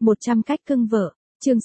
100 cách cưng vợ, chương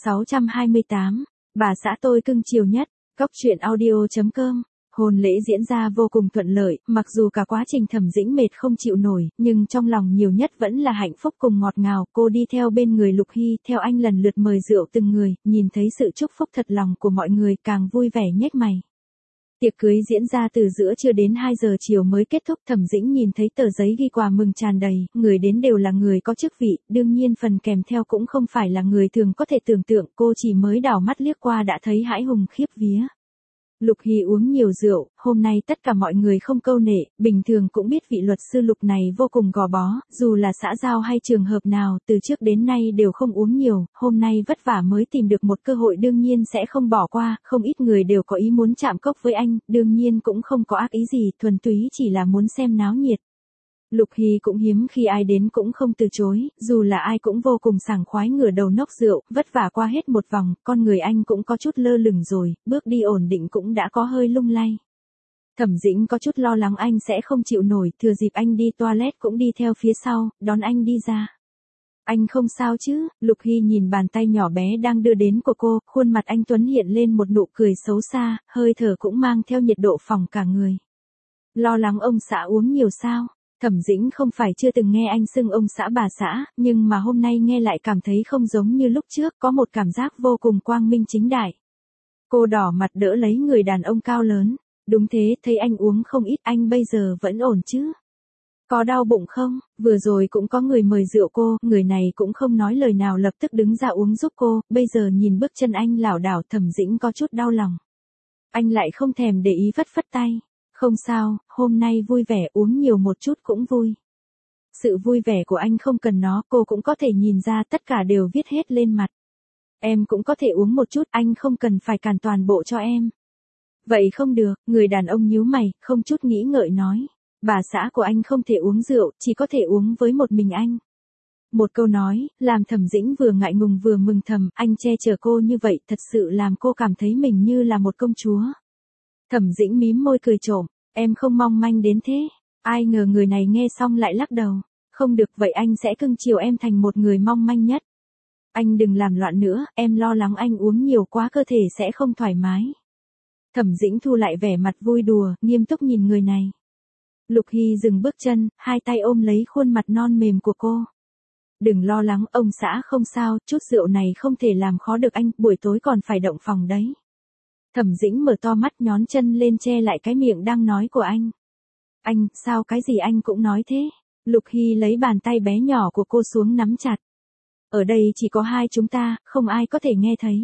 628, bà xã tôi cưng chiều nhất, Cóc truyện audio.com. Hôn lễ diễn ra vô cùng thuận lợi, mặc dù cả quá trình Thẩm Dĩnh mệt không chịu nổi, nhưng trong lòng nhiều nhất vẫn là hạnh phúc cùng ngọt ngào. Cô đi theo bên người Lục Hy, theo anh lần lượt mời rượu từng người, nhìn thấy sự chúc phúc thật lòng của mọi người càng vui vẻ nhếch mày. Tiệc cưới diễn ra từ giữa trưa đến 2 giờ chiều mới kết thúc. Thẩm Dĩnh nhìn thấy tờ giấy ghi quà mừng tràn đầy, người đến đều là người có chức vị, đương nhiên phần kèm theo cũng không phải là người thường có thể tưởng tượng. Cô chỉ mới đảo mắt liếc qua đã thấy hãi hùng khiếp vía. Lục Hy uống nhiều rượu, hôm nay tất cả mọi người không câu nệ, bình thường cũng biết vị luật sư Lục này vô cùng gò bó, dù là xã giao hay trường hợp nào, từ trước đến nay đều không uống nhiều, hôm nay vất vả mới tìm được một cơ hội đương nhiên sẽ không bỏ qua, không ít người đều có ý muốn chạm cốc với anh, đương nhiên cũng không có ác ý gì, thuần túy chỉ là muốn xem náo nhiệt. Lục Hy cũng hiếm khi ai đến cũng không từ chối, dù là ai cũng vô cùng sảng khoái ngửa đầu nốc rượu, vất vả qua hết một vòng, con người anh cũng có chút lơ lửng rồi, bước đi ổn định cũng đã có hơi lung lay. Thẩm Dĩnh có chút lo lắng anh sẽ không chịu nổi, thừa dịp anh đi toilet cũng đi theo phía sau, đón anh đi ra. Anh không sao chứ? Lục Hy nhìn bàn tay nhỏ bé đang đưa đến của cô, khuôn mặt anh tuấn hiện lên một nụ cười xấu xa, hơi thở cũng mang theo nhiệt độ phòng cả người. Lo lắng ông xã uống nhiều sao? Thẩm Dĩnh không phải chưa từng nghe anh xưng ông xã bà xã, nhưng mà hôm nay nghe lại cảm thấy không giống như lúc trước, có một cảm giác vô cùng quang minh chính đại. Cô đỏ mặt đỡ lấy người đàn ông cao lớn. Đúng thế, thấy anh uống không ít, anh bây giờ vẫn ổn chứ? Có đau bụng không? Vừa rồi cũng có người mời rượu cô, người này cũng không nói lời nào lập tức đứng ra uống giúp cô, bây giờ nhìn bước chân anh lảo đảo Thẩm Dĩnh có chút đau lòng. Anh lại không thèm để ý phất phất tay. Không sao, hôm nay vui vẻ uống nhiều một chút cũng vui. Sự vui vẻ của anh không cần nó, cô cũng có thể nhìn ra tất cả đều viết hết lên mặt. Em cũng có thể uống một chút, anh không cần phải càn toàn bộ cho em. Vậy không được, người đàn ông nhíu mày, không chút nghĩ ngợi nói. Bà xã của anh không thể uống rượu, chỉ có thể uống với một mình anh. Một câu nói, làm Thẩm Dĩnh vừa ngại ngùng vừa mừng thầm, anh che chở cô như vậy thật sự làm cô cảm thấy mình như là một công chúa. Thẩm Dĩnh mím môi cười trộm, em không mong manh đến thế. Ai ngờ người này nghe xong lại lắc đầu. Không được, vậy anh sẽ cưng chiều em thành một người mong manh nhất. Anh đừng làm loạn nữa, em lo lắng anh uống nhiều quá cơ thể sẽ không thoải mái. Thẩm Dĩnh thu lại vẻ mặt vui đùa, nghiêm túc nhìn người này. Lục Hy dừng bước chân, hai tay ôm lấy khuôn mặt non mềm của cô. Đừng lo lắng, ông xã không sao, chút rượu này không thể làm khó được anh, buổi tối còn phải động phòng đấy. Thẩm Dĩnh mở to mắt nhón chân lên che lại cái miệng đang nói của anh. Anh, sao cái gì anh cũng nói thế? Lục Hy lấy bàn tay bé nhỏ của cô xuống nắm chặt. Ở đây chỉ có hai chúng ta, không ai có thể nghe thấy.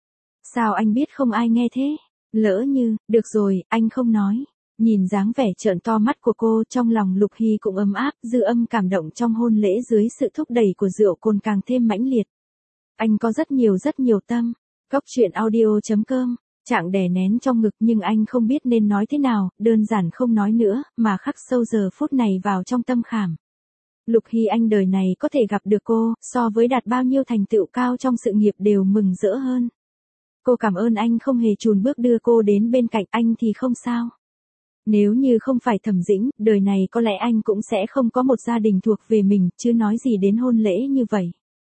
Sao anh biết không ai nghe thế? Lỡ như, được rồi, anh không nói. Nhìn dáng vẻ trợn to mắt của cô trong lòng Lục Hy cũng ấm áp, dư âm cảm động trong hôn lễ dưới sự thúc đẩy của rượu cồn càng thêm mãnh liệt. Anh có rất nhiều tâm. Cóc truyện audio.com. Trạng đè nén trong ngực nhưng anh không biết nên nói thế nào, đơn giản không nói nữa, mà khắc sâu giờ phút này vào trong tâm khảm. Lục Hy anh đời này có thể gặp được cô, so với đạt bao nhiêu thành tựu cao trong sự nghiệp đều mừng rỡ hơn. Cô cảm ơn anh không hề chùn bước đưa cô đến bên cạnh anh thì không sao. Nếu như không phải Thẩm Dĩnh, đời này có lẽ anh cũng sẽ không có một gia đình thuộc về mình, chứ nói gì đến hôn lễ như vậy.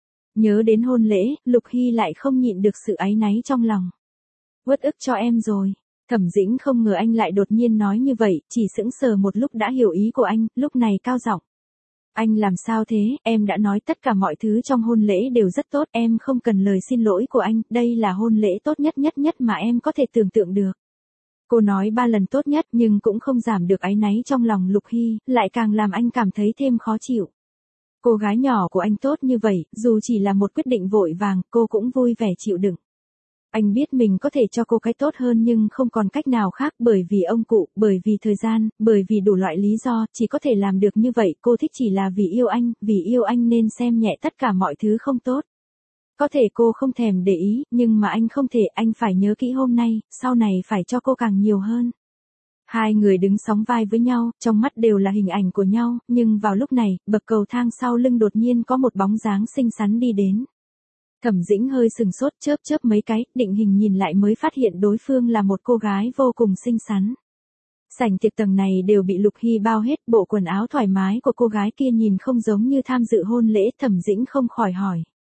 Nhớ đến hôn lễ, Lục Hy lại không nhịn được sự áy náy trong lòng. Uất ức cho em rồi. Thẩm Dĩnh không ngờ anh lại đột nhiên nói như vậy, chỉ sững sờ một lúc đã hiểu ý của anh, lúc này cao giọng. Anh làm sao thế, em đã nói tất cả mọi thứ trong hôn lễ đều rất tốt, em không cần lời xin lỗi của anh, đây là hôn lễ tốt nhất mà em có thể tưởng tượng được. Cô nói 3 lần tốt nhất nhưng cũng không giảm được áy náy trong lòng Lục Hy, lại càng làm anh cảm thấy thêm khó chịu. Cô gái nhỏ của anh tốt như vậy, dù chỉ là một quyết định vội vàng, cô cũng vui vẻ chịu đựng. Anh biết mình có thể cho cô cái tốt hơn nhưng không còn cách nào khác bởi vì ông cụ, bởi vì thời gian, bởi vì đủ loại lý do, chỉ có thể làm được như vậy. Cô thích chỉ là vì yêu anh nên xem nhẹ tất cả mọi thứ không tốt. Có thể cô không thèm để ý, nhưng mà anh không thể, anh phải nhớ kỹ hôm nay, sau này phải cho cô càng nhiều hơn. Hai người đứng sóng vai với nhau, trong mắt đều là hình ảnh của nhau, nhưng vào lúc này, bậc cầu thang sau lưng đột nhiên có một bóng dáng xinh xắn đi đến. Thẩm Dĩnh hơi sừng sốt chớp mấy cái, định hình nhìn lại mới phát hiện đối phương là một cô gái vô cùng xinh xắn. Sảnh tiệc tầng này đều bị Lục Hy bao hết, bộ quần áo thoải mái của cô gái kia nhìn không giống như tham dự hôn lễ, Thẩm Dĩnh không khỏi hỏi.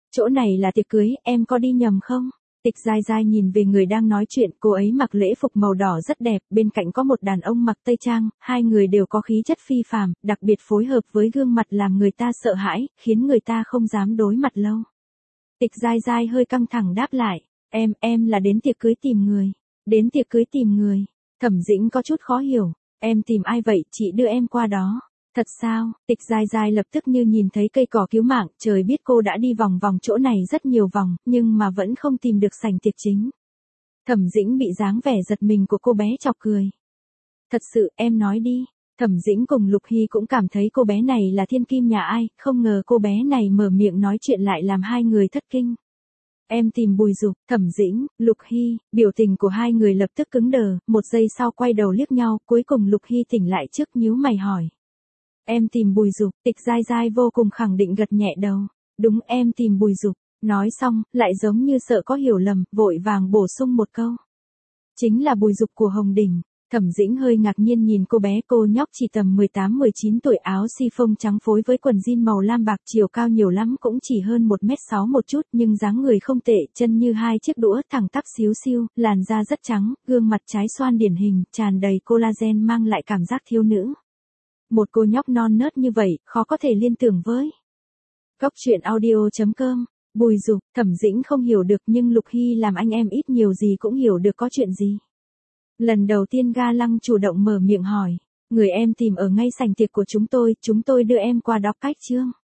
Chỗ này là tiệc cưới, em có đi nhầm không? Tịch Giai Giai nhìn về người đang nói chuyện, cô ấy mặc lễ phục màu đỏ rất đẹp, bên cạnh có một đàn ông mặc tây trang, hai người đều có khí chất phi phàm, đặc biệt phối hợp với gương mặt làm người ta sợ hãi, khiến người ta không dám đối mặt lâu. Tịch Giai Giai hơi căng thẳng đáp lại, em là đến tiệc cưới tìm người. Đến tiệc cưới tìm người. Thẩm Dĩnh có chút khó hiểu, em tìm ai vậy, chị đưa em qua đó. Thật sao? Tịch Giai Giai lập tức như nhìn thấy cây cỏ cứu mạng, trời biết cô đã đi vòng vòng chỗ này rất nhiều vòng, nhưng mà vẫn không tìm được sảnh tiệc chính. Thẩm Dĩnh bị dáng vẻ giật mình của cô bé chọc cười. Thật sự, em nói đi. Thẩm Dĩnh cùng Lục Hy cũng cảm thấy cô bé này là thiên kim nhà ai, không ngờ cô bé này mở miệng nói chuyện lại làm hai người thất kinh. Em tìm Bùi Dục. Thẩm Dĩnh, Lục Hy, biểu tình của hai người lập tức cứng đờ, một giây sau quay đầu liếc nhau, cuối cùng Lục Hy tỉnh lại trước nhíu mày hỏi. Em tìm Bùi Dục. Tịch Giai Giai vô cùng khẳng định gật nhẹ đầu. Đúng, em tìm Bùi Dục. Nói xong, lại giống như sợ có hiểu lầm, vội vàng bổ sung một câu. Chính là Bùi Dục của Hồng Đỉnh. Thẩm Dĩnh hơi ngạc nhiên nhìn cô bé, cô nhóc chỉ tầm 18-19 tuổi, áo si-phông trắng phối với quần jean màu lam bạc, chiều cao nhiều lắm cũng chỉ hơn 1m6 một chút, nhưng dáng người không tệ, chân như hai chiếc đũa thẳng tắp xíu xiu, làn da rất trắng, gương mặt trái xoan điển hình, tràn đầy collagen mang lại cảm giác thiếu nữ. Một cô nhóc non nớt như vậy, khó có thể liên tưởng với. Góc truyện audio.com. Bùi Dục. Thẩm Dĩnh không hiểu được, nhưng Lục Hy làm anh em ít nhiều gì cũng hiểu được có chuyện gì. Lần đầu tiên Ga Lăng chủ động mở miệng hỏi, người em tìm ở ngay sảnh tiệc của chúng tôi đưa em qua đó cách chương.